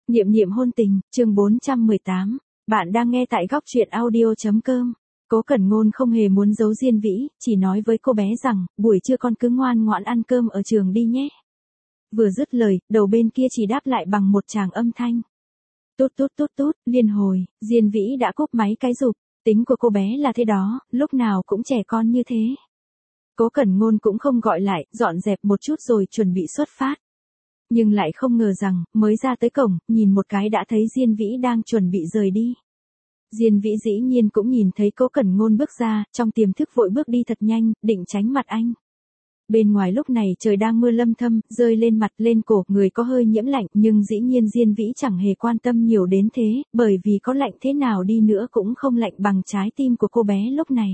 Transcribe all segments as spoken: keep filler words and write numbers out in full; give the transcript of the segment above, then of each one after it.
Niệm niệm hôn tình, chương bốn trăm mười tám. Bạn đang nghe tại góc truyện audio.com. Cố Cẩn Ngôn không hề muốn giấu Diên Vĩ, chỉ nói với cô bé rằng, buổi trưa con cứ ngoan ngoãn ăn cơm ở trường đi nhé. Vừa dứt lời, đầu bên kia chỉ đáp lại bằng một tràng âm thanh. Tút tút tút tút, liên hồi, Diên Vĩ đã cúp máy cái rụp. Tính của cô bé là thế đó, lúc nào cũng trẻ con như thế. Cố Cẩn Ngôn cũng không gọi lại, dọn dẹp một chút rồi chuẩn bị xuất phát. Nhưng lại không ngờ rằng, mới ra tới cổng, nhìn một cái đã thấy Diên Vĩ đang chuẩn bị rời đi. Diên Vĩ dĩ nhiên cũng nhìn thấy Cố Cẩn Ngôn bước ra, trong tiềm thức vội bước đi thật nhanh, định tránh mặt anh. Bên ngoài lúc này trời đang mưa lâm thâm, rơi lên mặt lên cổ, người có hơi nhiễm lạnh, nhưng dĩ nhiên Diên Vĩ chẳng hề quan tâm nhiều đến thế, bởi vì có lạnh thế nào đi nữa cũng không lạnh bằng trái tim của cô bé lúc này.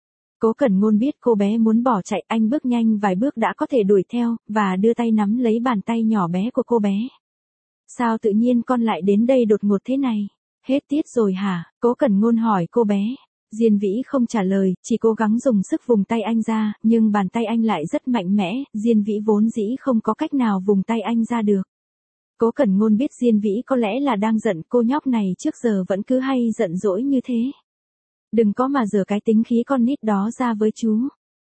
Cố Cẩn Ngôn biết cô bé muốn bỏ chạy, anh bước nhanh vài bước đã có thể đuổi theo, và đưa tay nắm lấy bàn tay nhỏ bé của cô bé. Sao tự nhiên con lại đến đây đột ngột thế này? Hết tiết rồi hả? Cố Cẩn Ngôn hỏi cô bé. Diên Vĩ không trả lời, chỉ cố gắng dùng sức vùng tay anh ra, nhưng bàn tay anh lại rất mạnh mẽ, Diên Vĩ vốn dĩ không có cách nào vùng tay anh ra được. Cố Cẩn Ngôn biết Diên Vĩ có lẽ là đang giận, cô nhóc này trước giờ vẫn cứ hay giận dỗi như thế. Đừng có mà giở cái tính khí con nít đó ra với chú.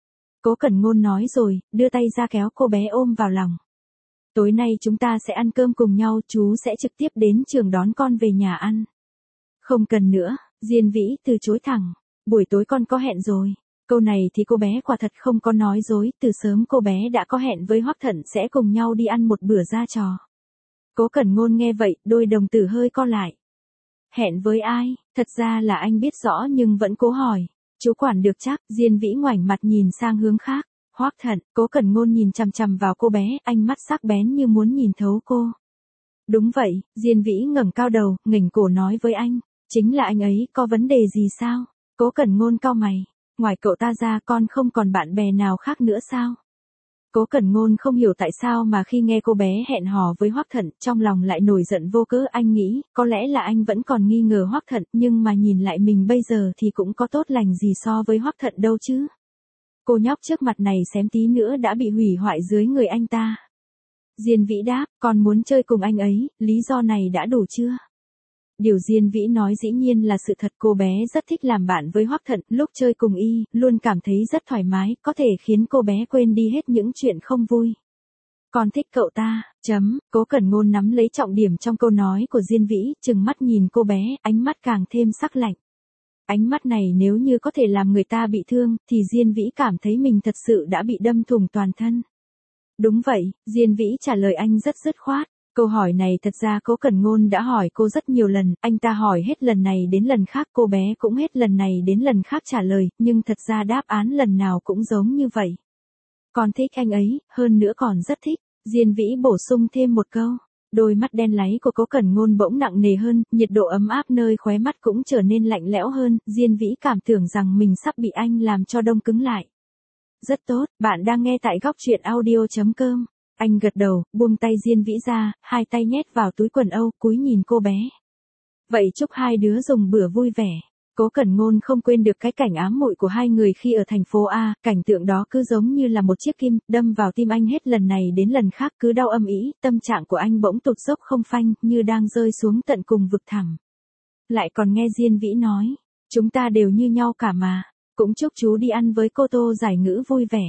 Cố Cẩn Ngôn nói rồi, đưa tay ra kéo cô bé ôm vào lòng. Tối nay chúng ta sẽ ăn cơm cùng nhau, chú sẽ trực tiếp đến trường đón con về nhà ăn. Không cần nữa, Diên Vĩ từ chối thẳng. Buổi tối con có hẹn rồi. Câu này thì cô bé quả thật không có nói dối, từ sớm cô bé đã có hẹn với Hoắc Thận sẽ cùng nhau đi ăn một bữa ra trò. Cố Cẩn Ngôn nghe vậy, đôi đồng tử hơi co lại. Hẹn với ai? Thật ra là anh biết rõ nhưng vẫn cố hỏi. Chú quản được chắc? Diên Vĩ ngoảnh mặt nhìn sang hướng khác. Hoắc Thận. Cố Cẩn Ngôn nhìn chằm chằm vào cô bé, ánh mắt sắc bén như muốn nhìn thấu cô. Đúng vậy, Diên Vĩ ngẩng cao đầu, nghỉnh cổ nói với anh. Chính là anh ấy, có vấn đề gì sao? Cố Cẩn Ngôn cau mày. Ngoài cậu ta ra con không còn bạn bè nào khác nữa sao? Cố Cẩn Ngôn không hiểu tại sao mà khi nghe cô bé hẹn hò với Hoắc Thận, trong lòng lại nổi giận vô cớ. Anh nghĩ, có lẽ là anh vẫn còn nghi ngờ Hoắc Thận, nhưng mà nhìn lại mình bây giờ thì cũng có tốt lành gì so với Hoắc Thận đâu chứ. Cô nhóc trước mặt này xém tí nữa đã bị hủy hoại dưới người anh ta. Diên Vĩ đáp, con muốn chơi cùng anh ấy, lý do này đã đủ chưa? Điều Diên Vĩ nói dĩ nhiên là sự thật, cô bé rất thích làm bạn với Hoắc Thận, lúc chơi cùng y, luôn cảm thấy rất thoải mái, có thể khiến cô bé quên đi hết những chuyện không vui. Con thích cậu ta, chấm, Cố Cẩn Ngôn nắm lấy trọng điểm trong câu nói của Diên Vĩ, trừng mắt nhìn cô bé, ánh mắt càng thêm sắc lạnh. Ánh mắt này nếu như có thể làm người ta bị thương, thì Diên Vĩ cảm thấy mình thật sự đã bị đâm thủng toàn thân. Đúng vậy, Diên Vĩ trả lời anh rất dứt khoát. Câu hỏi này thật ra Cố Cẩn Ngôn đã hỏi cô rất nhiều lần, anh ta hỏi hết lần này đến lần khác, cô bé cũng hết lần này đến lần khác trả lời, nhưng thật ra đáp án lần nào cũng giống như vậy. Con thích anh ấy, hơn nữa còn rất thích. Diên Vĩ bổ sung thêm một câu. Đôi mắt đen láy của Cố Cẩn Ngôn bỗng nặng nề hơn, nhiệt độ ấm áp nơi khóe mắt cũng trở nên lạnh lẽo hơn, Diên Vĩ cảm tưởng rằng mình sắp bị anh làm cho đông cứng lại. Rất tốt, bạn đang nghe tại góc truyện audio.com. Anh gật đầu, buông tay Diên Vĩ ra, hai tay nhét vào túi quần âu, cúi nhìn cô bé. Vậy chúc hai đứa dùng bữa vui vẻ. Cố Cẩn Ngôn không quên được cái cảnh ám muội của hai người khi ở thành phố A, cảnh tượng đó cứ giống như là một chiếc kim, đâm vào tim anh hết lần này đến lần khác, cứ đau âm ỉ, tâm trạng của anh bỗng tụt dốc không phanh, như đang rơi xuống tận cùng vực thẳm. Lại còn nghe Diên Vĩ nói, chúng ta đều như nhau cả mà, cũng chúc chú đi ăn với cô Tô Giải Ngữ vui vẻ.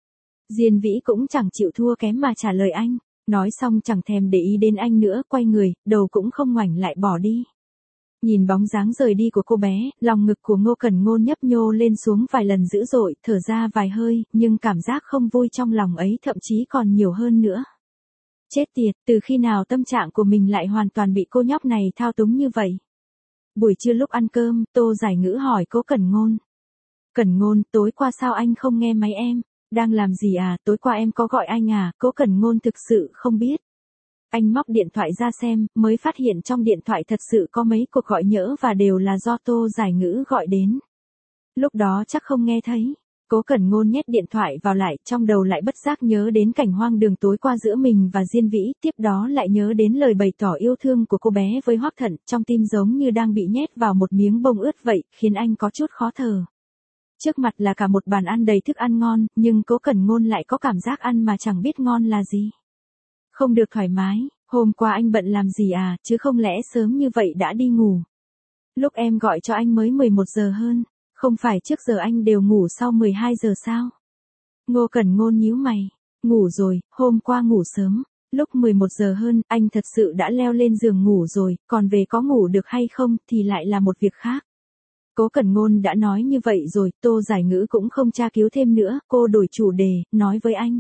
Diên Vĩ cũng chẳng chịu thua kém mà trả lời anh, nói xong chẳng thèm để ý đến anh nữa, quay người, đầu cũng không ngoảnh lại bỏ đi. Nhìn bóng dáng rời đi của cô bé, lòng ngực của Ngô Cẩn Ngôn nhấp nhô lên xuống vài lần dữ dội, thở ra vài hơi, nhưng cảm giác không vui trong lòng ấy thậm chí còn nhiều hơn nữa. Chết tiệt, từ khi nào tâm trạng của mình lại hoàn toàn bị cô nhóc này thao túng như vậy? Buổi trưa lúc ăn cơm, Tô Giải Ngữ hỏi Cố Cẩn Ngôn. Cẩn Ngôn, tối qua sao anh không nghe máy em? Đang làm gì à, tối qua em có gọi anh à? Cố Cẩn Ngôn thực sự không biết. Anh móc điện thoại ra xem, mới phát hiện trong điện thoại thật sự có mấy cuộc gọi nhỡ và đều là do Tô Giải Ngữ gọi đến. Lúc đó chắc không nghe thấy. Cố Cẩn Ngôn nhét điện thoại vào lại, trong đầu lại bất giác nhớ đến cảnh hoang đường tối qua giữa mình và Diên Vĩ, tiếp đó lại nhớ đến lời bày tỏ yêu thương của cô bé với Hoắc Thận, trong tim giống như đang bị nhét vào một miếng bông ướt vậy, khiến anh có chút khó thở. Trước mặt là cả một bàn ăn đầy thức ăn ngon, nhưng Cố Cẩn Ngôn lại có cảm giác ăn mà chẳng biết ngon là gì. Không được thoải mái, Hôm qua anh bận làm gì à, chứ không lẽ sớm như vậy đã đi ngủ? Lúc em gọi cho anh mới mười một giờ hơn, không phải trước giờ anh đều ngủ sau mười hai giờ sao? Ngô Cẩn Ngôn nhíu mày, ngủ rồi, hôm qua ngủ sớm, lúc mười một giờ hơn, anh thật sự đã leo lên giường ngủ rồi, còn về có ngủ được hay không thì lại là một việc khác. Cố Cẩn Ngôn đã nói như vậy rồi, Tô Giải Ngữ cũng không tra cứu thêm nữa, cô đổi chủ đề, nói với anh.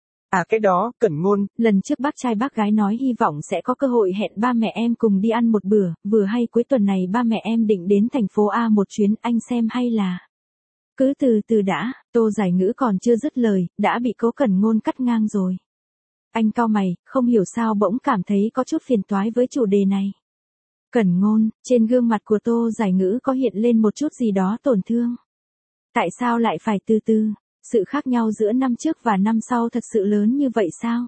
À cái đó, Cẩn Ngôn. Lần trước bác trai bác gái nói hy vọng sẽ có cơ hội hẹn ba mẹ em cùng đi ăn một bữa, vừa hay cuối tuần này ba mẹ em định đến thành phố A một chuyến, anh xem hay là... Cứ từ từ đã, Tô Giải Ngữ còn chưa dứt lời, đã bị Cố Cẩn Ngôn cắt ngang rồi. Anh cau mày, không hiểu sao bỗng cảm thấy có chút phiền toái với chủ đề này. Cẩn Ngôn, trên gương mặt của Tô Giải Ngữ có hiện lên một chút gì đó tổn thương. Tại sao lại phải từ từ? Sự khác nhau giữa năm trước và năm sau thật sự lớn như vậy sao?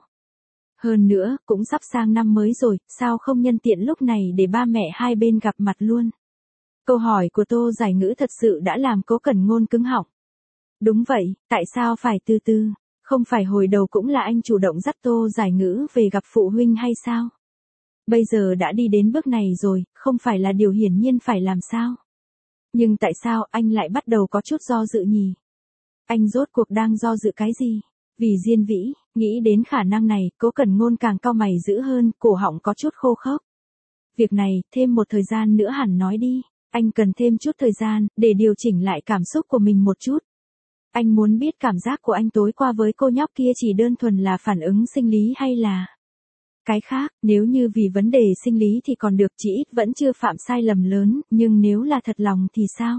Hơn nữa, cũng sắp sang năm mới rồi, sao không nhân tiện lúc này để ba mẹ hai bên gặp mặt luôn? Câu hỏi của Tô Giải Ngữ thật sự đã làm Cố Cẩn Ngôn cứng họng. Đúng vậy, tại sao phải từ từ? Không phải hồi đầu cũng là anh chủ động dắt Tô Giải Ngữ về gặp phụ huynh hay sao? Bây giờ đã đi đến bước này rồi, không phải là điều hiển nhiên phải làm sao? Nhưng tại sao anh lại bắt đầu có chút do dự nhỉ? Anh rốt cuộc đang do dự cái gì? Vì Diên Vĩ, nghĩ đến khả năng này, Cố Cẩn Ngôn càng cau mày dữ hơn, cổ họng có chút khô khốc. Việc này, thêm một thời gian nữa hẳn nói đi. Anh cần thêm chút thời gian, để điều chỉnh lại cảm xúc của mình một chút. Anh muốn biết cảm giác của anh tối qua với cô nhóc kia chỉ đơn thuần là phản ứng sinh lý hay là... Cái khác, nếu như vì vấn đề sinh lý thì còn được, chỉ ít vẫn chưa phạm sai lầm lớn, nhưng nếu là thật lòng thì sao?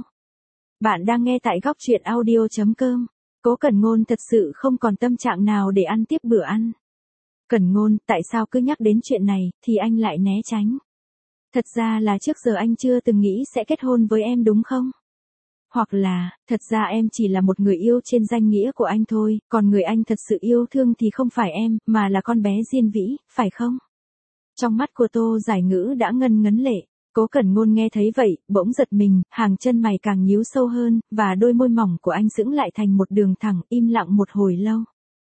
Bạn đang nghe tại góc truyện audio chấm com. Cố Cẩn Ngôn thật sự không còn tâm trạng nào để ăn tiếp bữa ăn. Cẩn Ngôn, tại sao cứ nhắc đến chuyện này, thì anh lại né tránh? Thật ra là trước giờ anh chưa từng nghĩ sẽ kết hôn với em đúng không? Hoặc là, thật ra em chỉ là một người yêu trên danh nghĩa của anh thôi, còn người anh thật sự yêu thương thì không phải em, mà là con bé Diên Vĩ, phải không? Trong mắt của Tô Giải Ngữ đã ngân ngấn lệ. Cố Cẩn Ngôn nghe thấy vậy, bỗng giật mình, hàng chân mày càng nhíu sâu hơn, và đôi môi mỏng của anh sững lại thành một đường thẳng, im lặng một hồi lâu.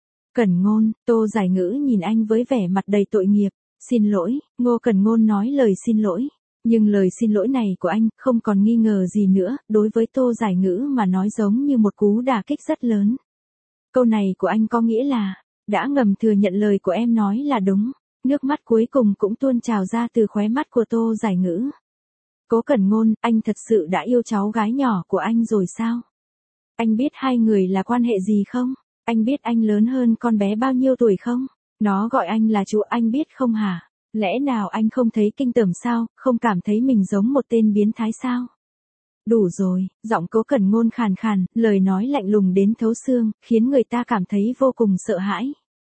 Cẩn Ngôn, Tô Giải Ngữ nhìn anh với vẻ mặt đầy tội nghiệp. Xin lỗi, Ngô Cẩn Ngôn nói lời xin lỗi. Nhưng lời xin lỗi này của anh, không còn nghi ngờ gì nữa, đối với Tô Giải Ngữ mà nói giống như một cú đả kích rất lớn. Câu này của anh có nghĩa là, đã ngầm thừa nhận lời của em nói là đúng. Nước mắt cuối cùng cũng tuôn trào ra từ khóe mắt của Tô Giải Ngữ. Cố Cẩn Ngôn, anh thật sự đã yêu cháu gái nhỏ của anh rồi sao? Anh biết hai người là quan hệ gì không? Anh biết anh lớn hơn con bé bao nhiêu tuổi không? Nó gọi anh là chú, anh biết không hả? Lẽ nào anh không thấy kinh tởm sao, không cảm thấy mình giống một tên biến thái sao? Đủ rồi, giọng Cố Cẩn Ngôn khàn khàn, lời nói lạnh lùng đến thấu xương, khiến người ta cảm thấy vô cùng sợ hãi.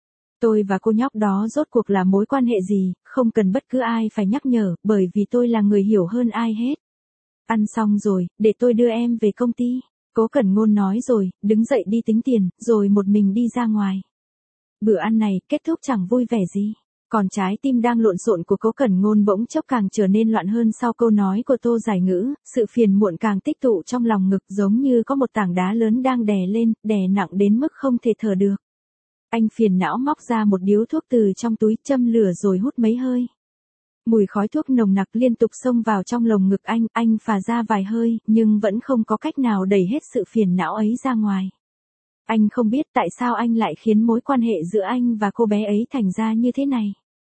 Tôi và cô nhóc đó rốt cuộc là mối quan hệ gì, không cần bất cứ ai phải nhắc nhở, bởi vì tôi là người hiểu hơn ai hết. Ăn xong rồi, để tôi đưa em về công ty. Cố Cẩn Ngôn nói rồi, đứng dậy đi tính tiền, rồi một mình đi ra ngoài. Bữa ăn này, kết thúc chẳng vui vẻ gì. Còn trái tim đang lộn xộn của Cố Cẩn Ngôn bỗng chốc càng trở nên loạn hơn sau câu nói của Tô Giải Ngữ, sự phiền muộn càng tích tụ trong lòng ngực giống như có một tảng đá lớn đang đè lên, đè nặng đến mức không thể thở được. Anh phiền não móc ra một điếu thuốc từ trong túi, châm lửa rồi hút mấy hơi. Mùi khói thuốc nồng nặc liên tục xông vào trong lồng ngực anh, anh phà ra vài hơi, nhưng vẫn không có cách nào đẩy hết sự phiền não ấy ra ngoài. Anh không biết tại sao anh lại khiến mối quan hệ giữa anh và cô bé ấy thành ra như thế này.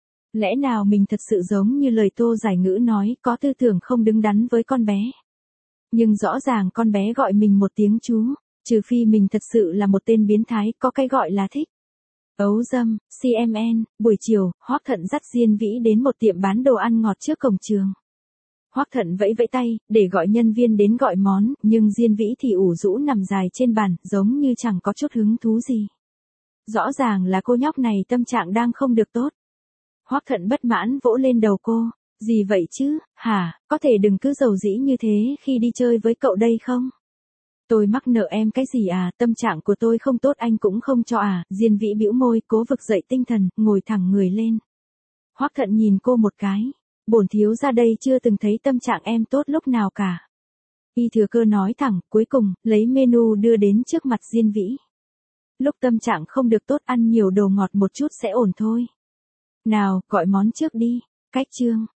Lẽ nào mình thật sự giống như lời Tô Giải Ngữ nói, có tư tưởng không đứng đắn với con bé. Nhưng rõ ràng con bé gọi mình một tiếng chú, trừ phi mình thật sự là một tên biến thái, có cái gọi là thích. Ấu dâm, xê em en, buổi chiều, Hoắc Thận dắt Diên Vĩ đến một tiệm bán đồ ăn ngọt trước cổng trường. Hoắc Thận vẫy vẫy tay, để gọi nhân viên đến gọi món, nhưng Diên Vĩ thì ủ rũ nằm dài trên bàn, giống như chẳng có chút hứng thú gì. Rõ ràng là cô nhóc này tâm trạng đang không được tốt. Hoắc Thận bất mãn vỗ lên đầu cô, gì vậy chứ, hả, có thể đừng cứ giàu dĩ như thế khi đi chơi với cậu đây không? Tôi mắc nợ em cái gì à, tâm trạng của tôi không tốt anh cũng không cho à, Diên Vĩ bĩu môi, cố vực dậy tinh thần, ngồi thẳng người lên. Hoắc Thận nhìn cô một cái, bổn thiếu ra đây chưa từng thấy tâm trạng em tốt lúc nào cả. Y thừa cơ nói thẳng, cuối cùng, lấy menu đưa đến trước mặt Diên Vĩ. Lúc tâm trạng không được tốt ăn nhiều đồ ngọt một chút sẽ ổn thôi. Nào, gọi món trước đi. Cách chương.